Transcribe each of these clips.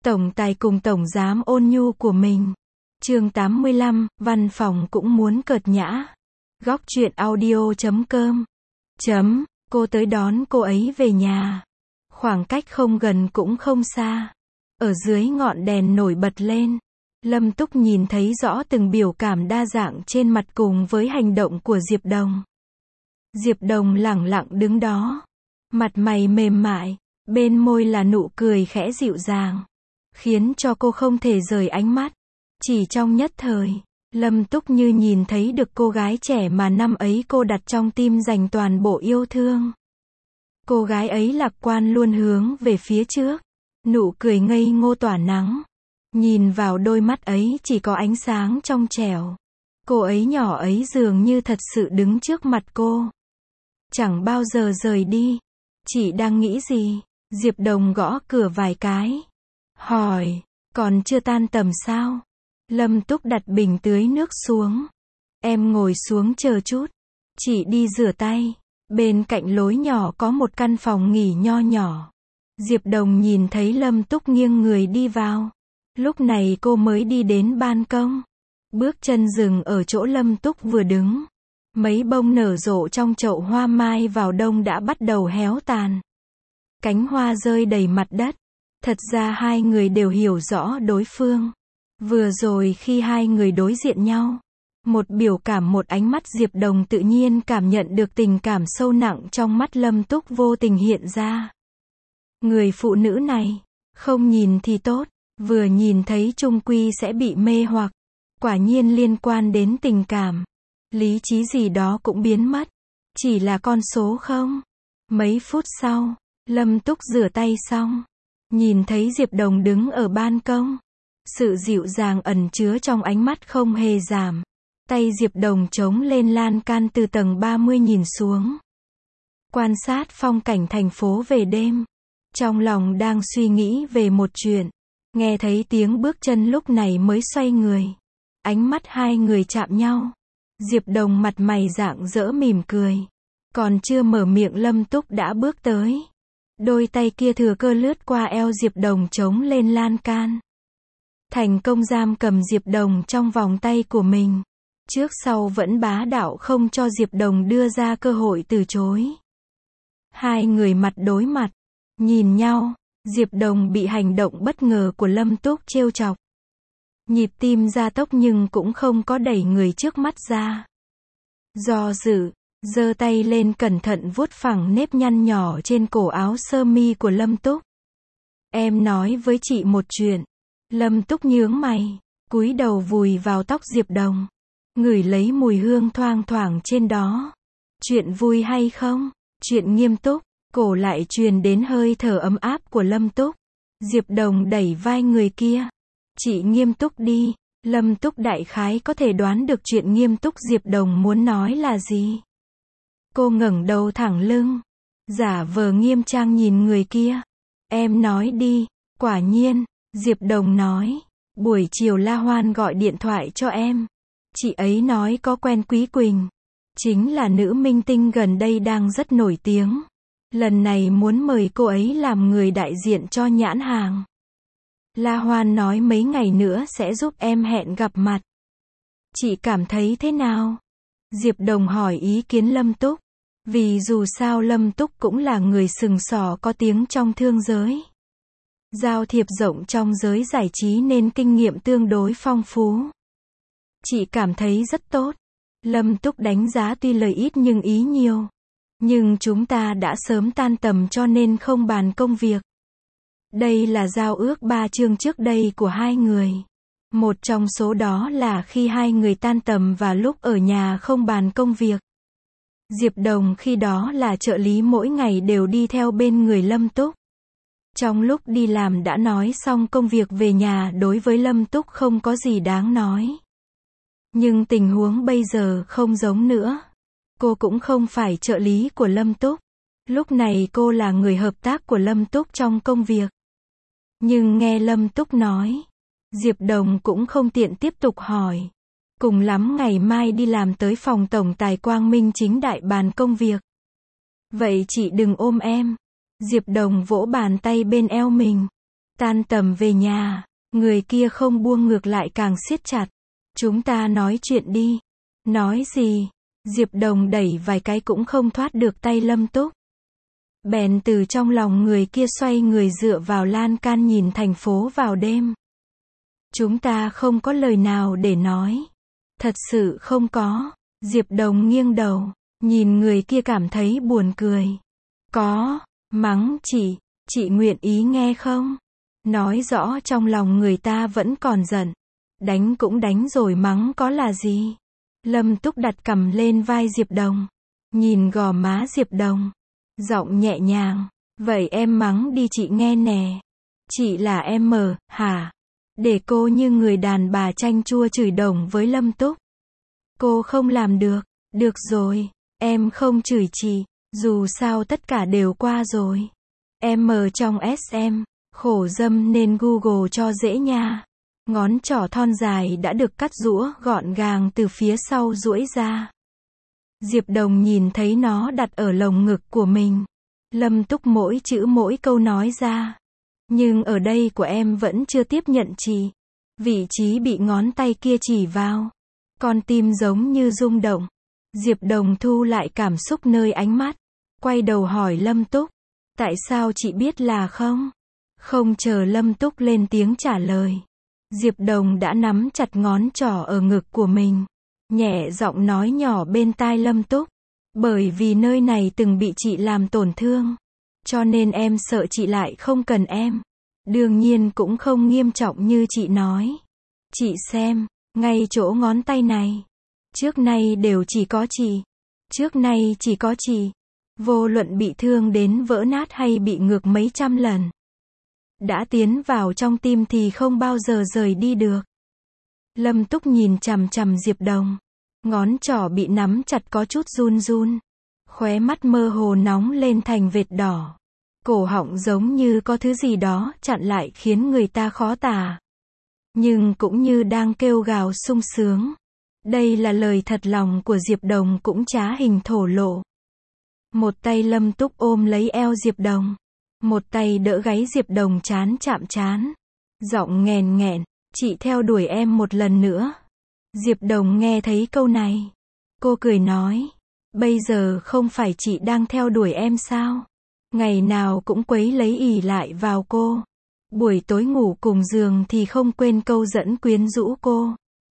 Tổng tài cùng tổng giám ôn nhu của mình. Chương 85, văn phòng cũng muốn cợt nhã. Góc truyện audio.com. Cô tới đón cô ấy về nhà. Khoảng cách không gần cũng không xa. Ở dưới ngọn đèn nổi bật lên, Lâm Túc nhìn thấy rõ từng biểu cảm đa dạng trên mặt cùng với hành động của Diệp Đồng. Diệp Đồng lẳng lặng đứng đó, mặt mày mềm mại, bên môi là nụ cười khẽ dịu dàng, khiến cho cô không thể rời ánh mắt. Chỉ trong nhất thời, Lâm Túc như nhìn thấy được cô gái trẻ mà năm ấy cô đặt trong tim dành toàn bộ yêu thương. Cô gái ấy lạc quan luôn hướng về phía trước, nụ cười ngây ngô tỏa nắng. Nhìn vào đôi mắt ấy chỉ có ánh sáng trong trẻo. Cô ấy nhỏ ấy dường như thật sự đứng trước mặt cô, chẳng bao giờ rời đi. Chị đang nghĩ gì? Diệp Đồng gõ cửa vài cái, hỏi, còn chưa tan tầm sao? Lâm Túc đặt bình tưới nước xuống. Em ngồi xuống chờ chút, chị đi rửa tay. Bên cạnh lối nhỏ có một căn phòng nghỉ nho nhỏ. Diệp Đồng nhìn thấy Lâm Túc nghiêng người đi vào. Lúc này cô mới đi đến ban công. Bước chân dừng ở chỗ Lâm Túc vừa đứng. Mấy bông nở rộ trong chậu hoa mai vào đông đã bắt đầu héo tàn. Cánh hoa rơi đầy mặt đất. Thật ra hai người đều hiểu rõ đối phương. Vừa rồi khi hai người đối diện nhau, một biểu cảm một ánh mắt, Diệp Đồng tự nhiên cảm nhận được tình cảm sâu nặng trong mắt Lâm Túc vô tình hiện ra. Người phụ nữ này, không nhìn thì tốt, vừa nhìn thấy chung quy sẽ bị mê hoặc. Quả nhiên liên quan đến tình cảm, lý trí gì đó cũng biến mất. Chỉ là con số không? Mấy phút sau, Lâm Túc rửa tay xong, nhìn thấy Diệp Đồng đứng ở ban công. Sự dịu dàng ẩn chứa trong ánh mắt không hề giảm. Tay Diệp Đồng chống lên lan can từ tầng 30 nhìn xuống. Quan sát phong cảnh thành phố về đêm. Trong lòng đang suy nghĩ về một chuyện. Nghe thấy tiếng bước chân lúc này mới xoay người. Ánh mắt hai người chạm nhau. Diệp Đồng mặt mày rạng rỡ mỉm cười. Còn chưa mở miệng Lâm Túc đã bước tới. Đôi tay kia thừa cơ lướt qua eo Diệp Đồng chống lên lan can. Thành công giam cầm Diệp Đồng trong vòng tay của mình. Trước sau vẫn bá đạo không cho Diệp Đồng đưa ra cơ hội từ chối. Hai người mặt đối mặt, nhìn nhau. Diệp Đồng bị hành động bất ngờ của Lâm Túc trêu chọc. Nhịp tim gia tốc nhưng cũng không có đẩy người trước mắt ra. Do dự, giơ tay lên cẩn thận vuốt phẳng nếp nhăn nhỏ trên cổ áo sơ mi của Lâm Túc. Em nói với chị một chuyện. Lâm Túc nhướng mày, cúi đầu vùi vào tóc Diệp Đồng, ngửi lấy mùi hương thoang thoảng trên đó. Chuyện vui hay không? Chuyện nghiêm túc. Cổ lại truyền đến hơi thở ấm áp của Lâm Túc. Diệp Đồng đẩy vai người kia. Chị nghiêm túc đi. Lâm Túc đại khái có thể đoán được chuyện nghiêm túc Diệp Đồng muốn nói là gì. Cô ngẩng đầu thẳng lưng, giả vờ nghiêm trang nhìn người kia. Em nói đi. Quả nhiên, Diệp Đồng nói, buổi chiều La Hoan gọi điện thoại cho em. Chị ấy nói có quen Quý Quỳnh, chính là nữ minh tinh gần đây đang rất nổi tiếng. Lần này muốn mời cô ấy làm người đại diện cho nhãn hàng. La Hoan nói mấy ngày nữa sẽ giúp em hẹn gặp mặt. Chị cảm thấy thế nào? Diệp Đồng hỏi ý kiến Lâm Túc. Vì dù sao Lâm Túc cũng là người sừng sỏ có tiếng trong thương giới. Giao thiệp rộng trong giới giải trí nên kinh nghiệm tương đối phong phú. Chị cảm thấy rất tốt. Lâm Túc đánh giá tuy lời ít nhưng ý nhiều. Nhưng chúng ta đã sớm tan tầm cho nên không bàn công việc. Đây là giao ước 3 chương trước đây của hai người. Một trong số đó là khi hai người tan tầm và lúc ở nhà không bàn công việc. Diệp Đồng khi đó là trợ lý mỗi ngày đều đi theo bên người Lâm Túc. Trong lúc đi làm đã nói xong công việc về nhà đối với Lâm Túc không có gì đáng nói. Nhưng tình huống bây giờ không giống nữa. Cô cũng không phải trợ lý của Lâm Túc. Lúc này cô là người hợp tác của Lâm Túc trong công việc. Nhưng nghe Lâm Túc nói, Diệp Đồng cũng không tiện tiếp tục hỏi. Cùng lắm ngày mai đi làm tới phòng tổng tài quang minh chính đại bàn công việc. Vậy chị đừng ôm em. Diệp Đồng vỗ bàn tay bên eo mình. Tan tầm về nhà, người kia không buông ngược lại càng siết chặt. Chúng ta nói chuyện đi. Nói gì? Diệp Đồng đẩy vài cái cũng không thoát được tay Lâm Túc. Bèn từ trong lòng người kia xoay người dựa vào lan can nhìn thành phố vào đêm. Chúng ta không có lời nào để nói. Thật sự không có. Diệp Đồng nghiêng đầu, nhìn người kia cảm thấy buồn cười. Có, mắng chị nguyện ý nghe không? Nói rõ trong lòng người ta vẫn còn giận. Đánh cũng đánh rồi mắng có là gì? Lâm Túc đặt cằm lên vai Diệp Đồng. Nhìn gò má Diệp Đồng. Giọng nhẹ nhàng. Vậy em mắng đi chị nghe nè. Chị là em hả? Để cô như người đàn bà chanh chua chửi đồng với Lâm Túc. Cô không làm được. Được rồi, em không chửi chị. Dù sao tất cả đều qua rồi. Em trong SM. Khổ dâm nên Google cho dễ nha. Ngón trỏ thon dài đã được cắt rũa gọn gàng từ phía sau duỗi ra. Diệp Đồng nhìn thấy nó đặt ở lồng ngực của mình. Lâm Túc mỗi chữ mỗi câu nói ra. Nhưng ở đây của em vẫn chưa tiếp nhận chị. Vị trí bị ngón tay kia chỉ vào. Con tim giống như rung động. Diệp Đồng thu lại cảm xúc nơi ánh mắt. Quay đầu hỏi Lâm Túc. Tại sao chị biết là không? Không chờ Lâm Túc lên tiếng trả lời. Diệp Đồng đã nắm chặt ngón trỏ ở ngực của mình. Nhẹ giọng nói nhỏ bên tai Lâm Túc. Bởi vì nơi này từng bị chị làm tổn thương. Cho nên em sợ chị lại không cần em. Đương nhiên cũng không nghiêm trọng như chị nói. Chị xem, ngay chỗ ngón tay này. Trước nay đều chỉ có chị. Trước nay chỉ có chị. Vô luận bị thương đến vỡ nát hay bị ngược mấy trăm lần. Đã tiến vào trong tim thì không bao giờ rời đi được. Lâm Túc nhìn chằm chằm Diệp Đồng. Ngón trỏ bị nắm chặt có chút run run. Khóe mắt mơ hồ nóng lên thành vệt đỏ. Cổ họng giống như có thứ gì đó chặn lại khiến người ta khó tả. Nhưng cũng như đang kêu gào sung sướng. Đây là lời thật lòng của Diệp Đồng cũng trá hình thổ lộ. Một tay Lâm Túc ôm lấy eo Diệp Đồng. Một tay đỡ gáy Diệp Đồng chán chạm chán. Giọng nghèn nghẹn, chị theo đuổi em một lần nữa. Diệp Đồng nghe thấy câu này. Cô cười nói. Bây giờ không phải chị đang theo đuổi em sao? Ngày nào cũng quấy lấy ỉ lại vào cô. Buổi tối ngủ cùng giường thì không quên câu dẫn quyến rũ cô.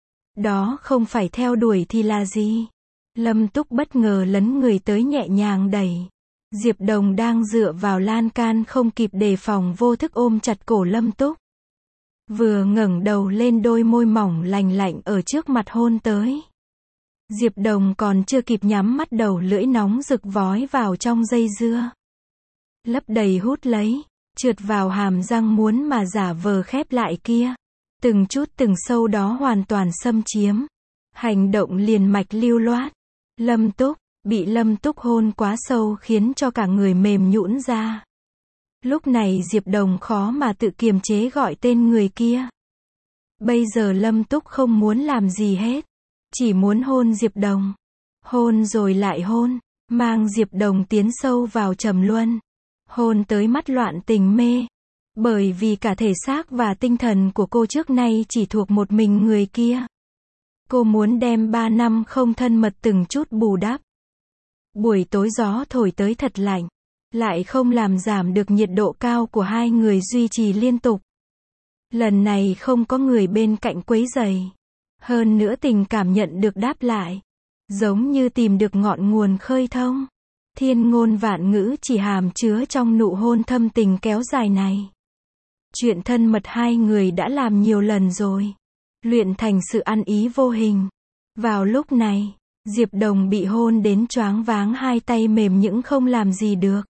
Đó không phải theo đuổi thì là gì? Lâm Túc bất ngờ lấn người tới nhẹ nhàng đẩy. Diệp Đồng đang dựa vào lan can không kịp đề phòng vô thức ôm chặt cổ Lâm Túc. Vừa ngẩng đầu lên đôi môi mỏng lành lạnh ở trước mặt hôn tới. Diệp Đồng còn chưa kịp nhắm mắt đầu lưỡi nóng rực vói vào trong dây dưa. Lấp đầy hút lấy, trượt vào hàm răng muốn mà giả vờ khép lại kia. Từng chút từng sâu đó hoàn toàn xâm chiếm. Hành động liền mạch lưu loát. Lâm Túc, bị Lâm Túc hôn quá sâu khiến cho cả người mềm nhũn ra. Lúc này Diệp Đồng khó mà tự kiềm chế gọi tên người kia. Bây giờ Lâm Túc không muốn làm gì hết. Chỉ muốn hôn Diệp Đồng. Hôn rồi lại hôn. Mang Diệp Đồng tiến sâu vào trầm luân. Hôn tới mắt loạn tình mê. Bởi vì cả thể xác và tinh thần của cô trước nay chỉ thuộc một mình người kia. Cô muốn đem 3 năm không thân mật từng chút bù đắp. Buổi tối gió thổi tới thật lạnh. Lại không làm giảm được nhiệt độ cao của hai người duy trì liên tục. Lần này không có người bên cạnh quấy rầy. Hơn nữa tình cảm nhận được đáp lại. Giống như tìm được ngọn nguồn khơi thông. Thiên ngôn vạn ngữ chỉ hàm chứa trong nụ hôn thâm tình kéo dài này. Chuyện thân mật hai người đã làm nhiều lần rồi. Luyện thành sự ăn ý vô hình. Vào lúc này, Diệp Đồng bị hôn đến choáng váng hai tay mềm nhũn không làm gì được.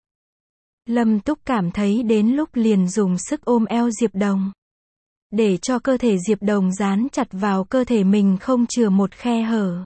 Lâm Túc cảm thấy đến lúc liền dùng sức ôm eo Diệp Đồng. Để cho cơ thể Diệp Đồng dán chặt vào cơ thể mình không chừa một khe hở.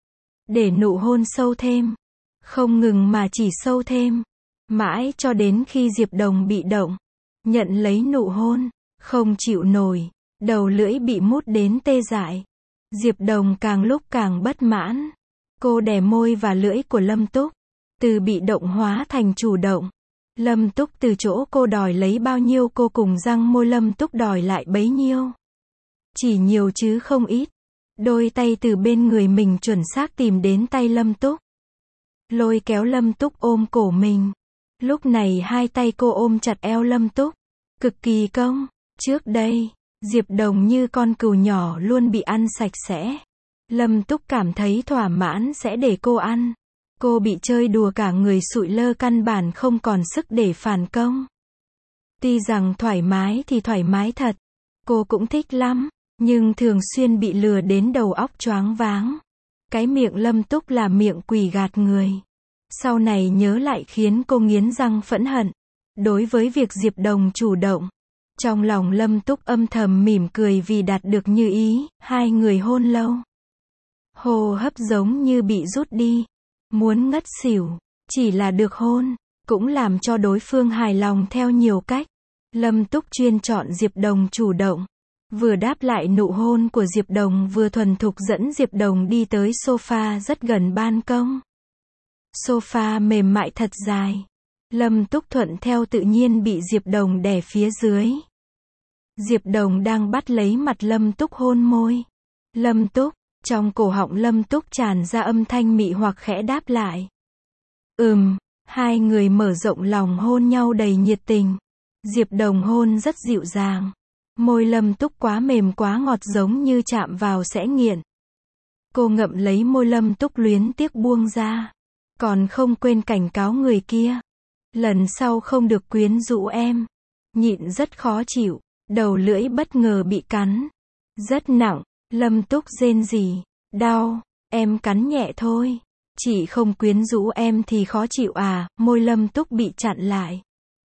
Để nụ hôn sâu thêm. Không ngừng mà chỉ sâu thêm. Mãi cho đến khi Diệp Đồng bị động. Nhận lấy nụ hôn. Không chịu nổi. Đầu lưỡi bị mút đến tê dại. Diệp Đồng càng lúc càng bất mãn. Cô đè môi và lưỡi của Lâm Túc. Từ bị động hóa thành chủ động. Lâm Túc từ chỗ cô đòi lấy bao nhiêu cô cùng răng môi Lâm Túc đòi lại bấy nhiêu. Chỉ nhiều chứ không ít. Đôi tay từ bên người mình chuẩn xác tìm đến tay Lâm Túc. Lôi kéo Lâm Túc ôm cổ mình. Lúc này hai tay cô ôm chặt eo Lâm Túc. Cực kỳ cong. Trước đây, Diệp Đồng như con cừu nhỏ luôn bị ăn sạch sẽ. Lâm Túc cảm thấy thỏa mãn sẽ để cô ăn. Cô bị chơi đùa cả người sụi lơ căn bản không còn sức để phản công. Tuy rằng thoải mái thì thoải mái thật. Cô cũng thích lắm. Nhưng thường xuyên bị lừa đến đầu óc choáng váng. Cái miệng Lâm Túc là miệng quỷ gạt người. Sau này nhớ lại khiến cô nghiến răng phẫn hận. Đối với việc Diệp Đồng chủ động. Trong lòng Lâm Túc âm thầm mỉm cười vì đạt được như ý, hai người hôn lâu. Hô hấp giống như bị rút đi. Muốn ngất xỉu. Chỉ là được hôn. Cũng làm cho đối phương hài lòng theo nhiều cách. Lâm Túc chuyên chọn Diệp Đồng chủ động. Vừa đáp lại nụ hôn của Diệp Đồng vừa thuần thục dẫn Diệp Đồng đi tới sofa rất gần ban công. Sofa mềm mại thật dài. Lâm Túc thuận theo tự nhiên bị Diệp Đồng đè phía dưới. Diệp Đồng đang bắt lấy mặt Lâm Túc hôn môi. Lâm Túc, trong cổ họng Lâm Túc tràn ra âm thanh mị hoặc khẽ đáp lại. Hai người mở rộng lòng hôn nhau đầy nhiệt tình. Diệp Đồng hôn rất dịu dàng. Môi Lâm Túc quá mềm quá ngọt giống như chạm vào sẽ nghiện. Cô ngậm lấy môi Lâm Túc luyến tiếc buông ra. Còn không quên cảnh cáo người kia. Lần sau không được quyến rũ em. Nhịn rất khó chịu. Đầu lưỡi bất ngờ bị cắn. Rất nặng. Lâm Túc rên rỉ. Đau. Em cắn nhẹ thôi. Chỉ không quyến rũ em thì khó chịu à. Môi Lâm Túc bị chặn lại.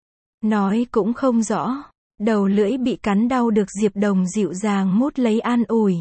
Nói cũng không rõ. Đầu lưỡi bị cắn đau được Diệp Đồng dịu dàng mút lấy an ủi.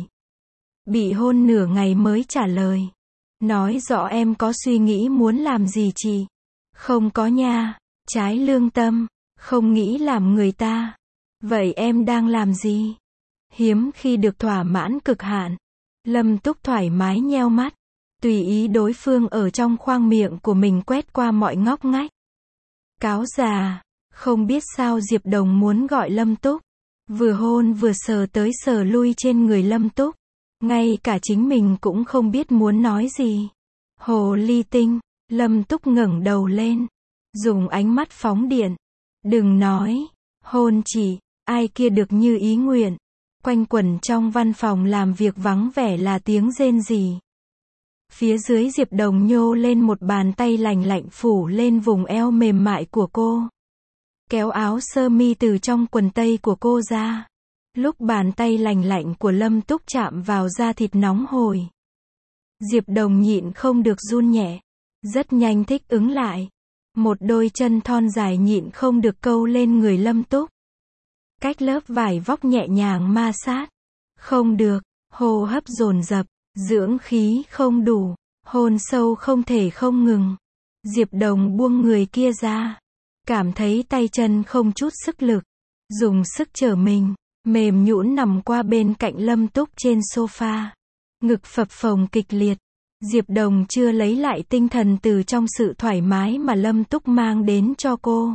Bị hôn nửa ngày mới trả lời. Nói rõ em có suy nghĩ muốn làm gì chị? Không có nha. Trái lương tâm. Không nghĩ làm người ta. Vậy em đang làm gì? Hiếm khi được thỏa mãn cực hạn. Lâm Túc thoải mái nheo mắt. Tùy ý đối phương ở trong khoang miệng của mình quét qua mọi ngóc ngách. Cáo già. Không biết sao Diệp Đồng muốn gọi Lâm Túc. Vừa hôn vừa sờ tới sờ lui trên người Lâm Túc. Ngay cả chính mình cũng không biết muốn nói gì. Hồ ly tinh. Lâm Túc ngẩng đầu lên. Dùng ánh mắt phóng điện. Đừng nói. Hôn chỉ. Ai kia được như ý nguyện. Quanh quẩn trong văn phòng làm việc vắng vẻ là tiếng rên rỉ. Phía dưới Diệp Đồng nhô lên một bàn tay lành lạnh phủ lên vùng eo mềm mại của cô. Kéo áo sơ mi từ trong quần tây của cô ra. Lúc bàn tay lành lạnh của Lâm Túc chạm vào da thịt nóng hổi. Diệp Đồng nhịn không được run nhẹ. Rất nhanh thích ứng lại. Một đôi chân thon dài nhịn không được câu lên người Lâm Túc. Cách lớp vải vóc nhẹ nhàng ma sát. Không được. Hô hấp dồn dập. Dưỡng khí không đủ. Hôn sâu không thể không ngừng. Diệp Đồng buông người kia ra. Cảm thấy tay chân không chút sức lực. Dùng sức trở mình. Mềm nhũn nằm qua bên cạnh Lâm Túc trên sofa. Ngực phập phồng kịch liệt. Diệp Đồng chưa lấy lại tinh thần từ trong sự thoải mái mà Lâm Túc mang đến cho cô.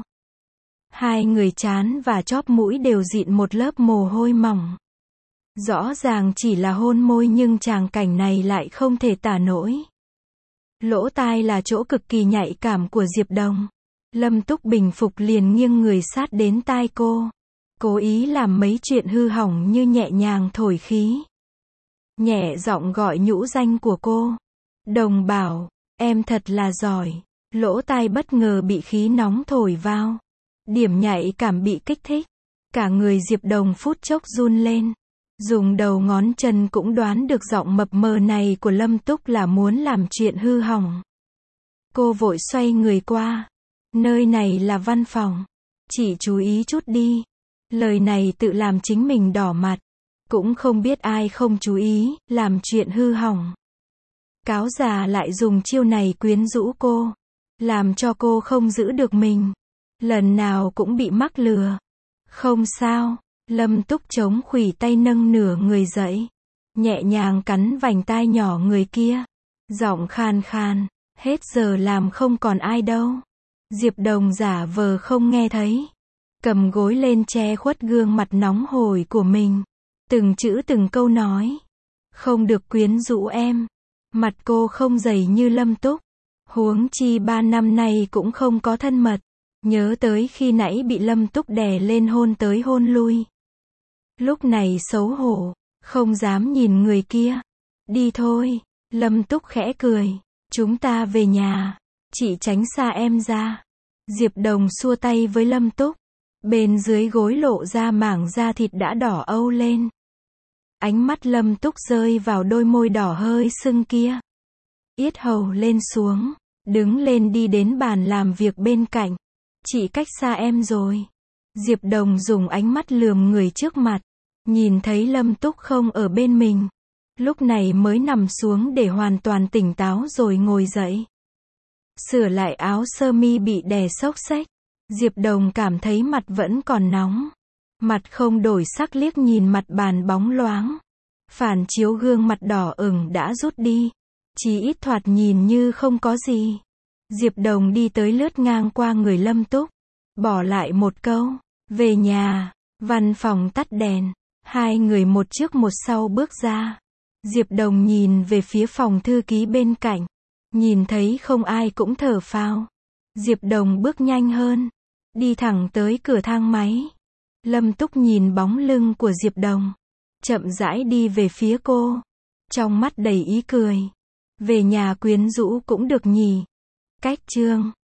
Hai người trán và chóp mũi đều dịn một lớp mồ hôi mỏng. Rõ ràng chỉ là hôn môi nhưng tràng cảnh này lại không thể tả nổi. Lỗ tai là chỗ cực kỳ nhạy cảm của Diệp Đồng. Lâm Túc bình phục liền nghiêng người sát đến tai cô. Cố ý làm mấy chuyện hư hỏng như nhẹ nhàng thổi khí. Nhẹ giọng gọi nhũ danh của cô. Đồng bảo, em thật là giỏi. Lỗ tai bất ngờ bị khí nóng thổi vào. Điểm nhạy cảm bị kích thích. Cả người Diệp Đồng phút chốc run lên. Dùng đầu ngón chân cũng đoán được giọng mập mờ này của Lâm Túc là muốn làm chuyện hư hỏng. Cô vội xoay người qua. Nơi này là văn phòng. Chị chú ý chút đi. Lời này tự làm chính mình đỏ mặt. Cũng không biết ai không chú ý, làm chuyện hư hỏng. Cáo già lại dùng chiêu này quyến rũ cô. Làm cho cô không giữ được mình. Lần nào cũng bị mắc lừa. Không sao. Lâm Túc chống khuỷu tay nâng nửa người dậy. Nhẹ nhàng cắn vành tai nhỏ người kia. Giọng khan khan. Hết giờ làm không còn ai đâu. Diệp Đồng giả vờ không nghe thấy. Cầm gối lên che khuất gương mặt nóng hổi của mình. Từng chữ từng câu nói. Không được quyến rũ em. Mặt cô không dày như Lâm Túc. Huống chi 3 năm nay cũng không có thân mật. Nhớ tới khi nãy bị Lâm Túc đè lên hôn tới hôn lui. Lúc này xấu hổ, không dám nhìn người kia. Đi thôi, Lâm Túc khẽ cười. Chúng ta về nhà. Chị tránh xa em ra. Diệp Đồng xua tay với Lâm Túc. Bên dưới gối lộ ra mảng da thịt đã đỏ âu lên. Ánh mắt Lâm Túc rơi vào đôi môi đỏ hơi sưng kia. Yết hầu lên xuống, đứng lên đi đến bàn làm việc bên cạnh. Chị cách xa em rồi. Diệp Đồng dùng ánh mắt lườm người trước mặt. Nhìn thấy Lâm Túc không ở bên mình. Lúc này mới nằm xuống để hoàn toàn tỉnh táo rồi ngồi dậy. Sửa lại áo sơ mi bị đè xốc xếch. Diệp Đồng cảm thấy mặt vẫn còn nóng. Mặt không đổi sắc liếc nhìn mặt bàn bóng loáng. Phản chiếu gương mặt đỏ ửng đã rút đi. Chỉ ít thoạt nhìn như không có gì. Diệp Đồng đi tới lướt ngang qua người Lâm Túc. Bỏ lại một câu. Về nhà. Văn phòng tắt đèn. Hai người một trước một sau bước ra. Diệp Đồng nhìn về phía phòng thư ký bên cạnh. Nhìn thấy không ai cũng thở phào. Diệp Đồng bước nhanh hơn. Đi thẳng tới cửa thang máy. Lâm Túc nhìn bóng lưng của Diệp Đồng. Chậm rãi đi về phía cô. Trong mắt đầy ý cười. Về nhà quyến rũ cũng được nhỉ. Cách chương